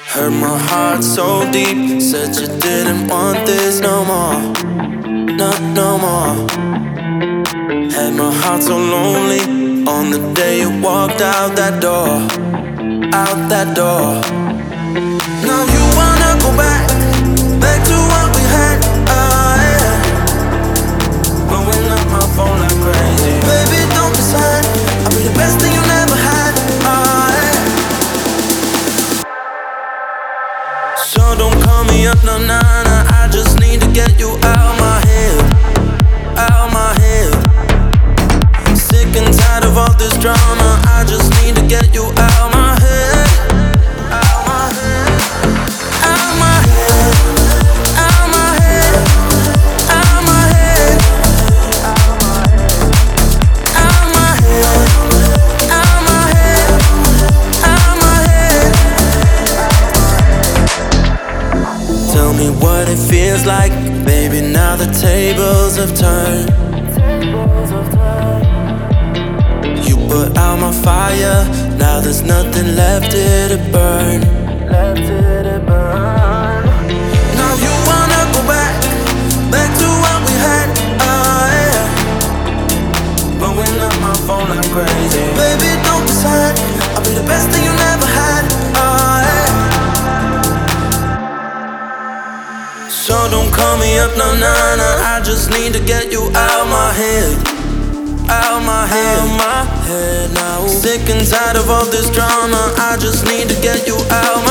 Hurt my heart so deep. Said you didn't want this no more. No more. Had my heart so lonely on the day you walked out that door. Out that door. Now you wanna go back to what we had. Yeah. Blowing up my phone like crazy. Baby, don't be sad. I'll be the best thing you never had. Yeah. So don't call me up, no, nah. I just need to get you out my head. Out my head. Sick and tired of all this drama. I just need to get you out my head. Out my head. Out my head. Out my head. Out my head. Out my head. Out my head. Out my head. Tell me what it feels like, baby, now the tables have turned. You put out my fire, now there's nothing left here to burn. Now you wanna go back to what we had. Yeah. Blowing up my phone like crazy. Baby, don't be sad. I'll be the best thing you never had. Yeah. So don't call me up, no, nah. I just need to get you out my head. Out my head now. Sick and tired of all this drama. I just need to get you out my